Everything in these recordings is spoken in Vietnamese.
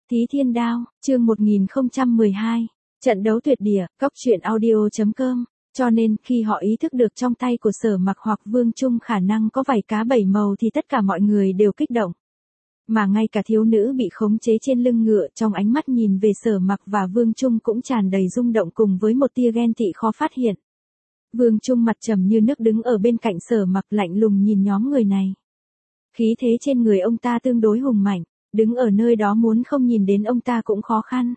Thí Thiên Đao, chương 1012, trận đấu tuyệt địa, Cốc truyện audio.com, cho nên khi họ ý thức được trong tay của Sở Mặc hoặc Vương Trung khả năng có vảy cá bảy màu thì tất cả mọi người đều kích động. Mà ngay cả thiếu nữ bị khống chế trên lưng ngựa trong ánh mắt nhìn về Sở Mặc và Vương Trung cũng tràn đầy rung động cùng với một tia ghen tị khó phát hiện. Vương Trung mặt trầm như nước đứng ở bên cạnh Sở Mặc lạnh lùng nhìn nhóm người này. Khí thế trên người ông ta tương đối hùng mạnh, đứng ở nơi đó muốn không nhìn đến ông ta cũng khó khăn.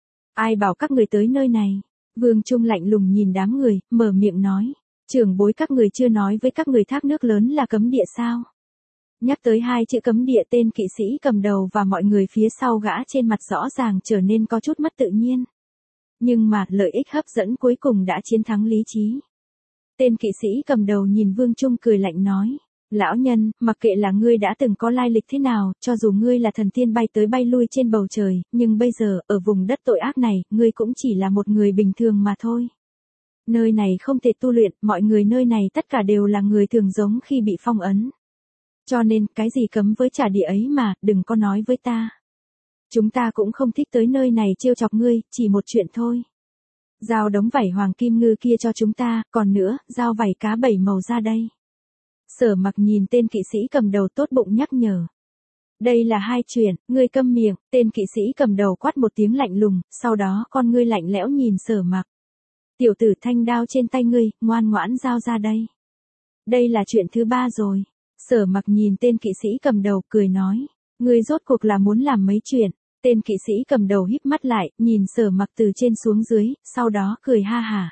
Ai bảo các người tới nơi này? Vương Trung lạnh lùng nhìn đám người, mở miệng nói. Trưởng bối các người chưa nói với các người thác nước lớn là cấm địa sao? Nhắc tới hai chữ cấm địa, tên kỵ sĩ cầm đầu và mọi người phía sau gã trên mặt rõ ràng trở nên có chút mất tự nhiên. Nhưng mà lợi ích hấp dẫn cuối cùng đã chiến thắng lý trí. Tên kỵ sĩ cầm đầu nhìn Vương Trung cười lạnh nói. Lão nhân, mặc kệ là ngươi đã từng có lai lịch thế nào, cho dù ngươi là thần tiên bay tới bay lui trên bầu trời, nhưng bây giờ, ở vùng đất tội ác này, ngươi cũng chỉ là một người bình thường mà thôi. Nơi này không thể tu luyện, mọi người nơi này tất cả đều là người thường giống khi bị phong ấn. Cho nên, cái gì cấm với trả địa ấy mà, đừng có nói với ta. Chúng ta cũng không thích tới nơi này trêu chọc ngươi, chỉ một chuyện thôi. Giao đống vảy hoàng kim ngư kia cho chúng ta, còn nữa, giao vảy cá bảy màu ra đây. Sở Mặc nhìn tên kỵ sĩ cầm đầu tốt bụng nhắc nhở. Đây là hai chuyện, ngươi câm miệng, tên kỵ sĩ cầm đầu quát một tiếng lạnh lùng, sau đó con ngươi lạnh lẽo nhìn Sở Mặc. Tiểu tử, thanh đao trên tay ngươi, ngoan ngoãn giao ra đây. Đây là chuyện thứ ba rồi. Sở Mặc nhìn tên kỵ sĩ cầm đầu cười nói. Ngươi rốt cuộc là muốn làm mấy chuyện? Tên kỵ sĩ cầm đầu híp mắt lại, nhìn Sở Mặc từ trên xuống dưới, sau đó cười ha hả.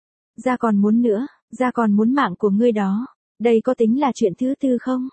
Ra còn muốn nữa, ra còn muốn mạng của ngươi đó. Đây có tính là chuyện thứ tư không?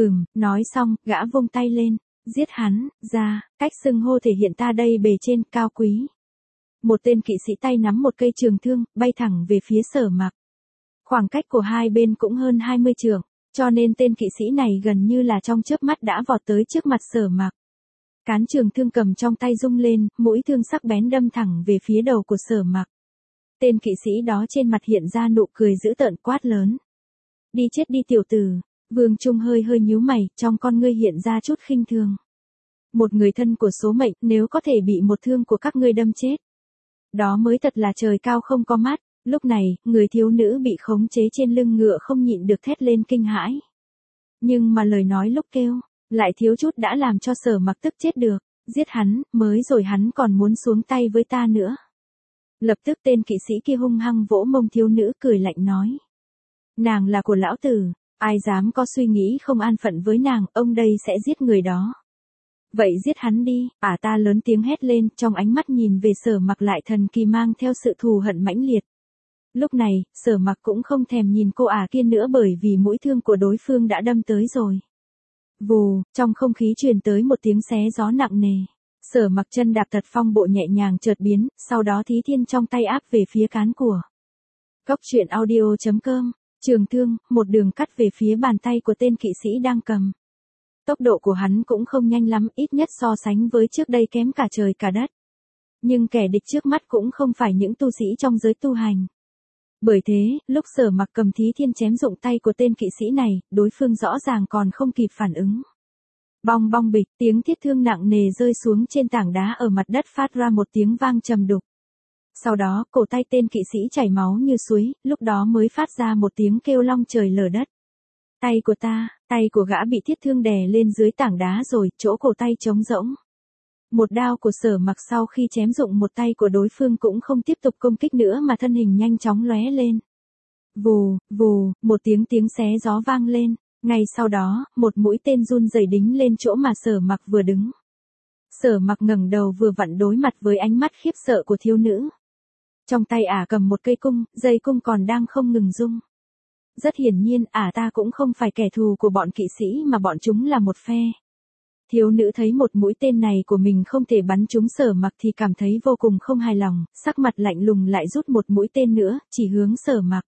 Nói xong, gã vung tay lên, giết hắn, ra, cách xưng hô thể hiện ta đây bề trên, cao quý. Một tên kỵ sĩ tay nắm một cây trường thương, bay thẳng về phía Sở Mặc. Khoảng cách của hai bên cũng hơn 20 trượng, cho nên tên kỵ sĩ này gần như là trong chớp mắt đã vọt tới trước mặt Sở Mặc. Cán trường thương cầm trong tay rung lên, mũi thương sắc bén đâm thẳng về phía đầu của Sở Mặc. Tên kỵ sĩ đó trên mặt hiện ra nụ cười dữ tợn quát lớn. Đi chết đi tiểu tử. Vương Trung hơi nhíu mày, trong con ngươi hiện ra chút khinh thường. Một người thân của số mệnh, nếu có thể bị một thương của các ngươi đâm chết. Đó mới thật là trời cao không có mắt. Lúc này, người thiếu nữ bị khống chế trên lưng ngựa không nhịn được thét lên kinh hãi. Nhưng mà lời nói lúc kêu, lại thiếu chút đã làm cho Sở Mặc tức chết được. Giết hắn, mới rồi hắn còn muốn xuống tay với ta nữa. Lập tức tên kỵ sĩ kia hung hăng vỗ mông thiếu nữ cười lạnh nói. Nàng là của lão tử, ai dám có suy nghĩ không an phận với nàng, ông đây sẽ giết người đó. Vậy giết hắn đi, ta lớn tiếng hét lên, trong ánh mắt nhìn về Sở Mặc lại thần kỳ mang theo sự thù hận mãnh liệt. Lúc này, Sở Mặc cũng không thèm nhìn cô kia nữa bởi vì mũi thương của đối phương đã đâm tới rồi. Vù, trong không khí truyền tới một tiếng xé gió nặng nề. Sở Mặc chân đạp thật phong bộ nhẹ nhàng chợt biến, sau đó Thí Thiên trong tay áp về phía cán của. Cốc truyện audio.com. Trường thương, một đường cắt về phía bàn tay của tên kỵ sĩ đang cầm. Tốc độ của hắn cũng không nhanh lắm, ít nhất so sánh với trước đây kém cả trời cả đất. Nhưng kẻ địch trước mắt cũng không phải những tu sĩ trong giới tu hành. Bởi thế, lúc Sở Mặc cầm Thí Thiên chém dụng tay của tên kỵ sĩ này, đối phương rõ ràng còn không kịp phản ứng. Bong bong bịch, tiếng thiết thương nặng nề rơi xuống trên tảng đá ở mặt đất phát ra một tiếng vang trầm đục. Sau đó, cổ tay tên kỵ sĩ chảy máu như suối, lúc đó mới phát ra một tiếng kêu long trời lở đất. Tay của ta, tay của gã bị thiết thương đè lên dưới tảng đá rồi, chỗ cổ tay trống rỗng. Một đao của Sở Mặc sau khi chém dụng một tay của đối phương cũng không tiếp tục công kích nữa mà thân hình nhanh chóng lóe lên. Vù, một tiếng xé gió vang lên, ngay sau đó, một mũi tên run rẩy đính lên chỗ mà Sở Mặc vừa đứng. Sở Mặc ngẩng đầu vừa vặn đối mặt với ánh mắt khiếp sợ của thiếu nữ. Trong tay cầm một cây cung, dây cung còn đang không ngừng rung. Rất hiển nhiên, ta cũng không phải kẻ thù của bọn kỵ sĩ mà bọn chúng là một phe. Thiếu nữ thấy một mũi tên này của mình không thể bắn trúng Sở Mặc thì cảm thấy vô cùng không hài lòng, sắc mặt lạnh lùng lại rút một mũi tên nữa, chỉ hướng Sở Mặc.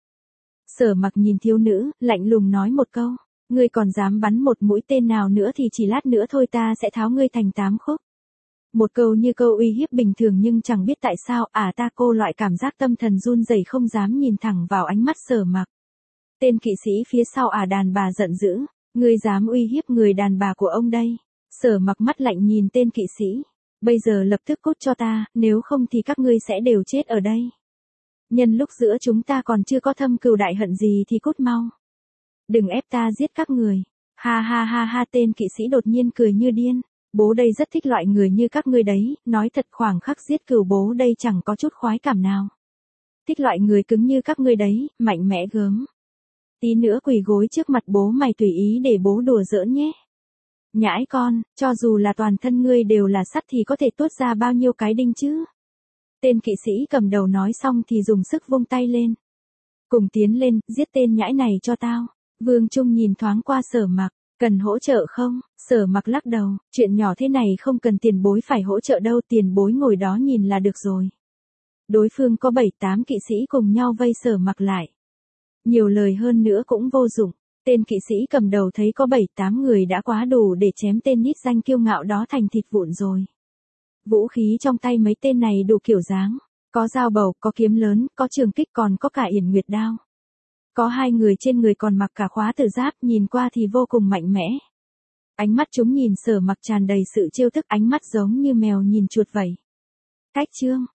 Sở Mặc nhìn thiếu nữ, lạnh lùng nói một câu, ngươi còn dám bắn một mũi tên nào nữa thì chỉ lát nữa thôi ta sẽ tháo ngươi thành 8 khúc. Một câu như câu uy hiếp bình thường nhưng chẳng biết tại sao cô loại cảm giác tâm thần run rẩy không dám nhìn thẳng vào ánh mắt Sở Mặc. Tên kỵ sĩ phía sau đàn bà giận dữ, ngươi dám uy hiếp người đàn bà của ông đây. Sở Mặc mắt lạnh nhìn tên kỵ sĩ. Bây giờ lập tức cút cho ta, nếu không thì các ngươi sẽ đều chết ở đây. Nhân lúc giữa chúng ta còn chưa có thâm cừu đại hận gì thì cút mau. Đừng ép ta giết các người. Ha ha ha ha, tên kỵ sĩ đột nhiên cười như điên. Bố đây rất thích loại người như các ngươi đấy, nói thật khoảng khắc giết cừu bố đây chẳng có chút khoái cảm nào. Thích loại người cứng như các ngươi đấy, mạnh mẽ gớm. Tí nữa quỳ gối trước mặt bố mày tùy ý để bố đùa giỡn nhé. Nhãi con, cho dù là toàn thân ngươi đều là sắt thì có thể tuốt ra bao nhiêu cái đinh chứ. Tên kỵ sĩ cầm đầu nói xong thì dùng sức vung tay lên. Cùng tiến lên, giết tên nhãi này cho tao. Vương Trung nhìn thoáng qua Sở Mặc, cần hỗ trợ không? Sở Mặc lắc đầu, chuyện nhỏ thế này không cần tiền bối phải hỗ trợ đâu, tiền bối ngồi đó nhìn là được rồi. Đối phương có 7-8 kỵ sĩ cùng nhau vây Sở Mặc lại. Nhiều lời hơn nữa cũng vô dụng, tên kỵ sĩ cầm đầu thấy có 7-8 người đã quá đủ để chém tên nhít danh kiêu ngạo đó thành thịt vụn rồi. Vũ khí trong tay mấy tên này đủ kiểu dáng, có dao bầu, có kiếm lớn, có trường kích còn có cả yển nguyệt đao. Có 2 người trên người còn mặc cả khóa tử giáp, nhìn qua thì vô cùng mạnh mẽ. Ánh mắt chúng nhìn Sở Mặc tràn đầy sự trêu tức, ánh mắt giống như mèo nhìn chuột vậy. Cách chương